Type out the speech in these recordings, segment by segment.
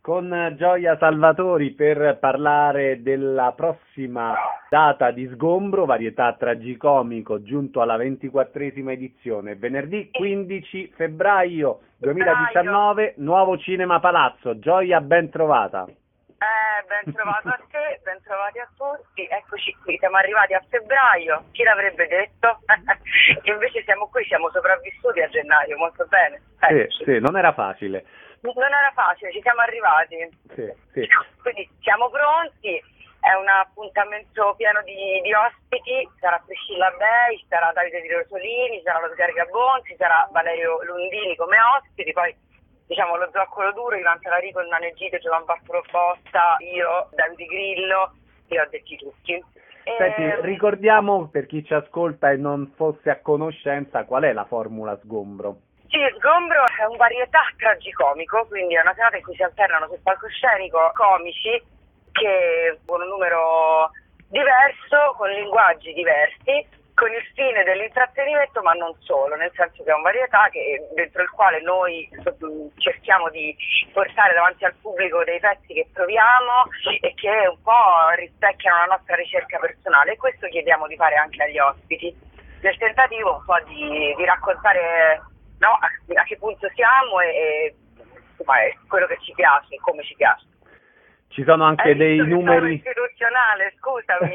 con Gioia Salvatori per parlare della prossima data di Sgombro, varietà tragicomico, giunto alla 24esima edizione, venerdì 15 febbraio 2019, Nuovo Cinema Palazzo. Gioia, ben trovata. Ben trovato a te, ben trovati a tutti, eccoci qui, siamo arrivati a febbraio, chi l'avrebbe detto? Invece siamo qui, siamo sopravvissuti a gennaio, molto bene. Sì, non era facile. Non era facile, ci siamo arrivati. Sì. Quindi siamo pronti, è un appuntamento pieno di ospiti, sarà Priscilla Bei, sarà Davide Di Rosolini, sarà Rosgari Gabon, ci sarà Valerio Lundini come ospiti, poi diciamo lo zoccolo duro, Ivan Talarico, Nane Gide, Giovan Bartolo Bosta, io, Davide Grillo, li ho detti tutti. Senti, ricordiamo per chi ci ascolta e non fosse a conoscenza qual è la formula Sgombro. Sì, Sgombro è un varietà tragicomico, quindi è una serata in cui si alternano sul palcoscenico comici che con un numero diverso, con linguaggi diversi, con il fine dell'intrattenimento, ma non solo, nel senso che è un varietà dentro il quale noi cerchiamo di portare davanti al pubblico dei pezzi che proviamo e che un po' rispecchiano la nostra ricerca personale, e questo chiediamo di fare anche agli ospiti, nel tentativo un po' di raccontare a che punto siamo e insomma, è quello che ci piace, come ci piace. Ci sono anche dei numeri istituzionale, scusami.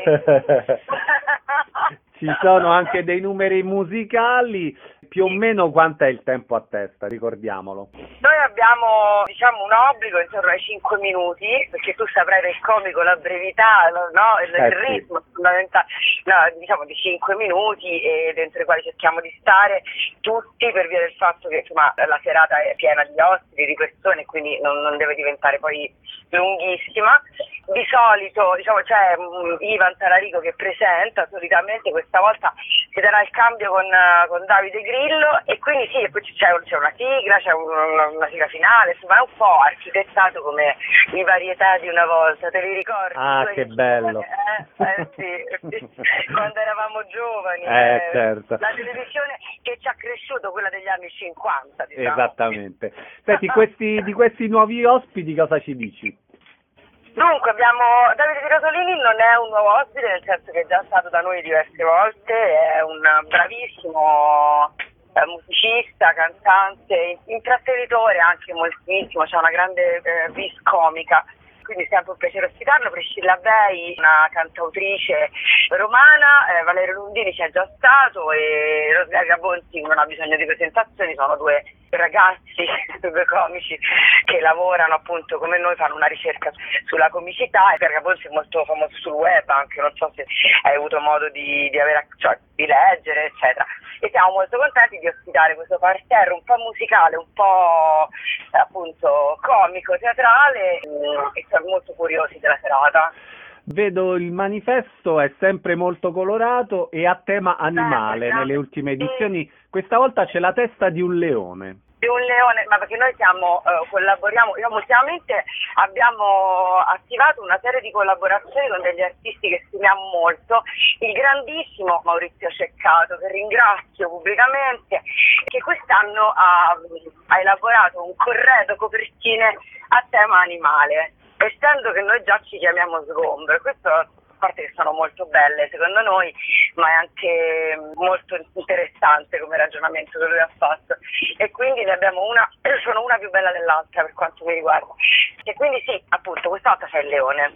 Ci sono anche dei numeri musicali. Più o meno quanto è il tempo a testa, ricordiamolo. Noi abbiamo un obbligo intorno ai 5 minuti, perché tu saprai del comico la brevità, il ritmo fondamentale, di 5 minuti, e dentro i quali cerchiamo di stare tutti, per via del fatto che insomma la serata è piena di ospiti, di persone, quindi non deve diventare poi lunghissima. Di solito c'è Ivan Talarico che presenta, solitamente questa volta si darà il cambio con Davide Grillo, e quindi sì, e poi c'è una sigla, c'è una sigla finale, insomma è un po' architettato come i varietà di una volta, te li ricordi? Ah, che bello! Sì, quando eravamo giovani, certo. La televisione che ci ha cresciuto, quella degli anni 50, diciamo. Esattamente. Senti, di questi nuovi ospiti cosa ci dici? Dunque, Davide Di Rosolini non è un nuovo ospite, nel senso che è già stato da noi diverse volte, è un bravissimo musicista, cantante, intrattenitore anche moltissimo, c'ha una grande vis comica, quindi è sempre un piacere ospitarlo. Priscilla Bei, una cantautrice romana, Valerio Lundini c'è già stato, e Rosgari Gabonzi non ha bisogno di presentazioni, sono due ragazzi, due comici che lavorano appunto come noi, fanno una ricerca sulla comicità, e Gabonzi è molto famoso sul web anche, non so se hai avuto modo di leggere, eccetera. E siamo molto contenti di ospitare questo parterre un po' musicale, un po' appunto comico, teatrale, e siamo molto curiosi della serata. Vedo il manifesto è sempre molto colorato e a tema animale nelle ultime edizioni. Questa volta c'è la testa di un leone. Di un leone, ma perché noi collaboriamo, ultimamente abbiamo attivato una serie di collaborazioni con degli artisti che stimiamo molto, il grandissimo Maurizio Ceccato, che ringrazio pubblicamente, che quest'anno ha elaborato un corredo copertine a tema animale, essendo che noi già ci chiamiamo Sgombro, e questo, a parte che sono molto belle secondo noi, ma è anche molto interessante come ragionamento che lui ha fatto, e quindi ne abbiamo sono una più bella dell'altra per quanto mi riguarda, e quindi sì, appunto questa volta c'è il leone.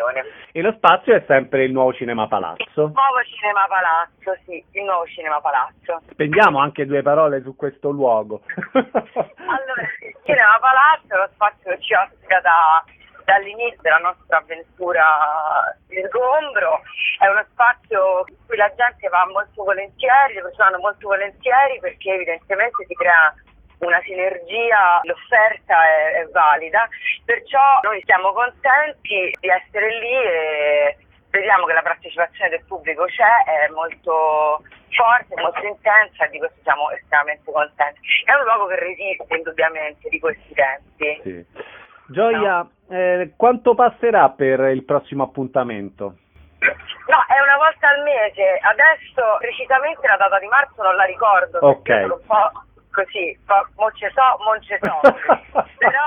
E lo spazio è sempre il Nuovo Cinema Palazzo. Il Nuovo Cinema Palazzo, sì, il Nuovo Cinema Palazzo. Spendiamo anche due parole su questo luogo. Allora, il Cinema Palazzo è lo spazio che ci ospita dall'inizio della nostra avventura di Sgombro, è uno spazio in cui la gente va molto volentieri, le persone vanno molto volentieri, perché evidentemente si crea una sinergia, l'offerta è valida, perciò noi siamo contenti di essere lì e vediamo che la partecipazione del pubblico c'è, è molto forte, molto intensa, e di questo siamo estremamente contenti. È un luogo che resiste indubbiamente di questi tempi. Sì. Gioia, quanto passerà per il prossimo appuntamento? No, è una volta al mese. Adesso precisamente la data di marzo non la ricordo, perché sono un po' così, mo ce so, però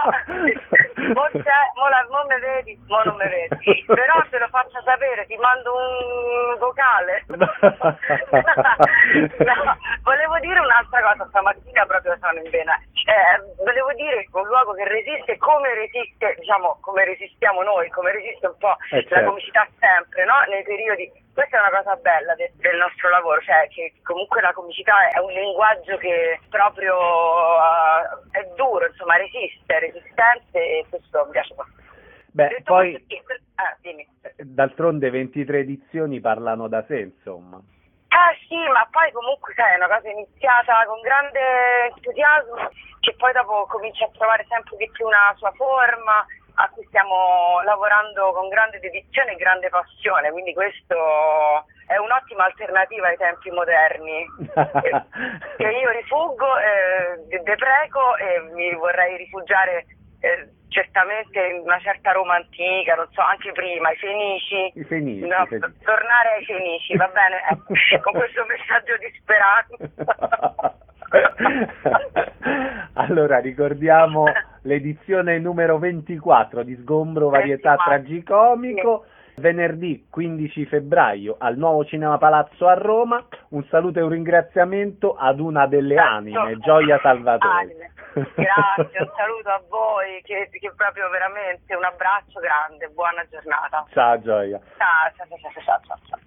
mo me vedi, mo non me vedi, però te lo faccio sapere, ti mando un vocale. No, volevo dire un'altra cosa, stamattina proprio sono in vena, volevo dire un luogo che resiste, come resiste, diciamo, come resistiamo noi, come resiste un po' la comicità sempre, no? Nei periodi. Questa è una cosa bella del nostro lavoro, cioè che comunque la comicità è un linguaggio che proprio è duro, insomma, resiste, è resistente, e questo mi piace molto. Beh, poi dimmi. D'altronde 23 edizioni parlano da sé, insomma. Sì, ma poi comunque sai, è una cosa iniziata con grande entusiasmo, che poi dopo comincia a trovare sempre di più una sua forma, a cui stiamo lavorando con grande dedizione e grande passione, quindi questo è un'ottima alternativa ai tempi moderni che io rifuggo, depreco, e mi vorrei rifugiare certamente in una certa Roma antica, non so, anche prima, i Fenici, no, tornare ai Fenici, va bene? Con questo messaggio di speranza. Allora, ricordiamo l'edizione numero 24 di Sgombro Varietà Tragicomico, venerdì 15 febbraio al Nuovo Cinema Palazzo a Roma. Un saluto e un ringraziamento ad una delle anime, Gioia Salvatore. Grazie, un saluto a voi, che proprio veramente un abbraccio grande, buona giornata. Ciao Gioia. Ciao.